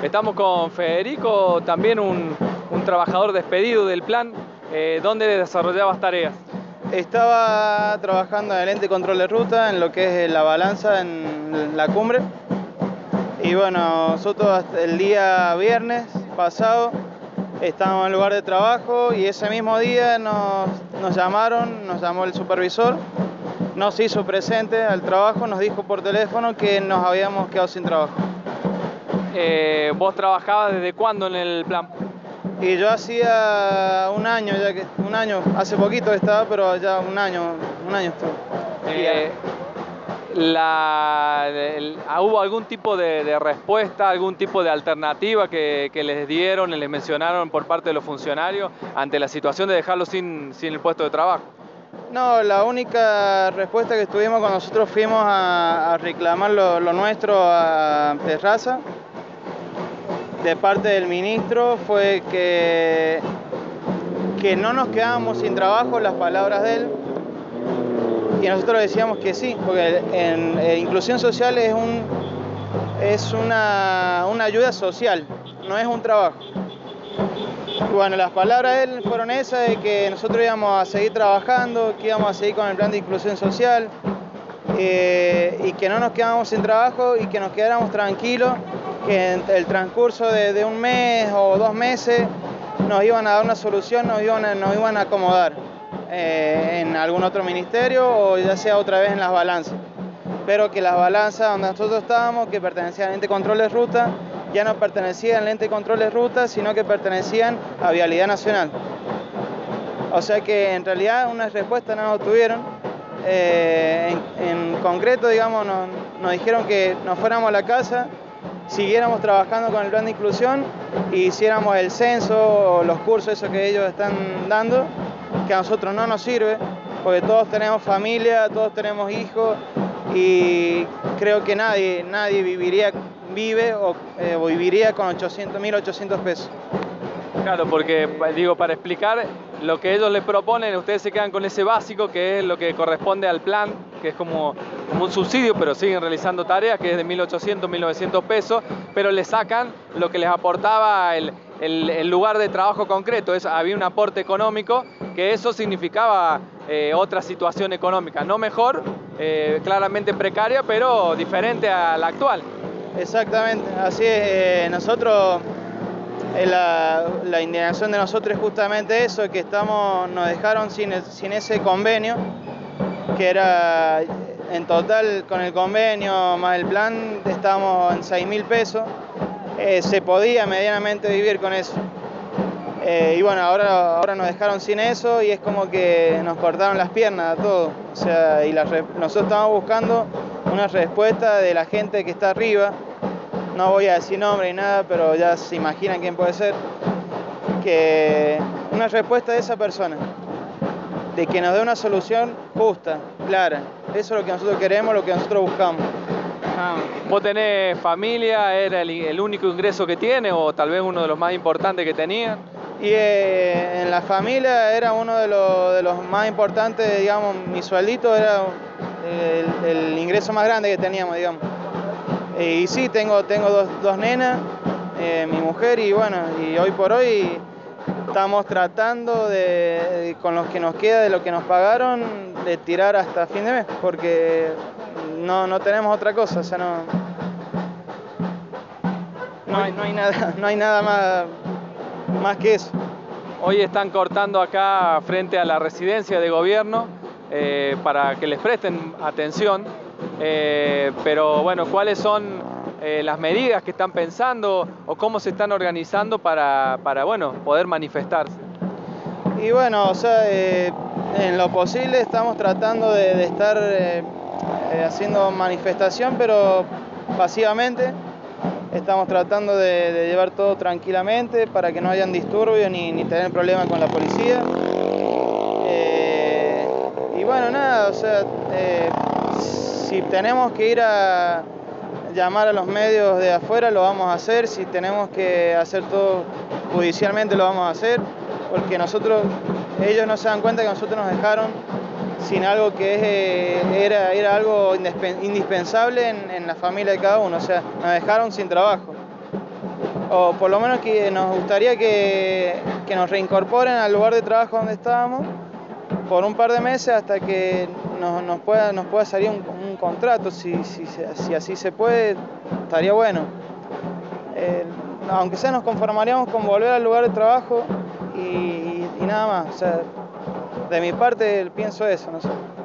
Estamos con Federico, también un trabajador despedido del plan. ¿Dónde desarrollabas tareas? Estaba trabajando en el ente control de ruta, en lo que es la balanza en la cumbre. Y bueno, nosotros hasta el día viernes pasado estábamos en el lugar de trabajo y ese mismo día nos llamó el supervisor, nos hizo presente al trabajo, nos dijo por teléfono que nos habíamos quedado sin trabajo. ¿Vos trabajabas desde cuándo en el plan? Y yo hacía un año, hace poquito estaba, pero ya un año estuve. ¿Hubo algún tipo de respuesta, algún tipo de alternativa que les dieron, les mencionaron por parte de los funcionarios ante la situación de dejarlos sin el puesto de trabajo? No, la única respuesta que tuvimos cuando nosotros fuimos a reclamar lo nuestro a Terraza, de parte del ministro, fue que no nos quedábamos sin trabajo, las palabras de él, y nosotros decíamos que sí, porque inclusión social es una ayuda social, no es un trabajo. Y bueno, las palabras de él fueron esas, de que nosotros íbamos a seguir trabajando, que íbamos a seguir con el plan de inclusión social, y que no nos quedábamos sin trabajo y que nos quedáramos tranquilos, que en el transcurso de un mes o 2 meses nos iban a dar una solución, nos iban a acomodar en algún otro ministerio o ya sea otra vez en las balanzas. Pero que las balanzas donde nosotros estábamos, que pertenecían al ente control de ruta, ya no pertenecían al ente control de ruta, sino que pertenecían a Vialidad Nacional. O sea que en realidad una respuesta no nos tuvieron. En concreto, digamos, nos dijeron que nos fuéramos a la casa, siguiéramos trabajando con el plan de inclusión e hiciéramos el censo o los cursos esos que ellos están dando, que a nosotros no nos sirve, porque todos tenemos familia, todos tenemos hijos y creo que nadie vive o viviría con 1.800 pesos. Claro, porque digo, para explicar lo que ellos les proponen, ustedes se quedan con ese básico, que es lo que corresponde al plan, que es como un subsidio, pero siguen realizando tareas, que es de 1.800, 1.900 pesos, pero le sacan lo que les aportaba el lugar de trabajo concreto. Había un aporte económico, que eso significaba otra situación económica, no mejor, claramente precaria, pero diferente a la actual. Exactamente, así es. Nosotros... La indignación de nosotros es justamente eso, que nos dejaron sin ese convenio, que era en total con el convenio más el plan, estábamos en 6.000 pesos, se podía medianamente vivir con eso. Y bueno, ahora nos dejaron sin eso y es como que nos cortaron las piernas a todos. O sea, nosotros estamos buscando una respuesta de la gente que está arriba. No voy a decir nombre ni nada, pero ya se imaginan quién puede ser. Que una respuesta de esa persona, de que nos dé una solución justa, clara. Eso es lo que nosotros queremos, lo que nosotros buscamos. ¿Vos tenés familia? ¿Era el único ingreso que tiene o tal vez uno de los más importantes que tenía? Y en la familia era uno de los más importantes, digamos, mi sueldito era el ingreso más grande que teníamos, digamos. Y sí, tengo dos nenas, mi mujer, y bueno, y hoy por hoy estamos tratando con lo que nos queda de lo que nos pagaron, de tirar hasta fin de mes, porque no tenemos otra cosa, o sea, no hay nada más que eso. Hoy están cortando acá frente a la residencia de gobierno para que les presten atención. Pero bueno, ¿cuáles son las medidas que están pensando o cómo se están organizando para bueno, poder manifestarse? Y bueno, o sea, en lo posible estamos tratando de estar haciendo manifestación, pero pasivamente. Estamos tratando de llevar todo tranquilamente para que no hayan disturbios ni tener problemas con la policía. Y bueno, nada, o sea, si tenemos que ir a llamar a los medios de afuera, lo vamos a hacer. Si tenemos que hacer todo judicialmente, lo vamos a hacer. Porque ellos no se dan cuenta que nosotros nos dejaron sin algo que era algo indispensable en la familia de cada uno. O sea, nos dejaron sin trabajo. o por lo menos que nos gustaría que nos reincorporen al lugar de trabajo donde estábamos por un par de meses hasta que nos pueda salir un contrato. Si así se puede, estaría bueno. Aunque sea, nos conformaríamos con volver al lugar de trabajo y nada más. O sea, de mi parte pienso eso, no sé.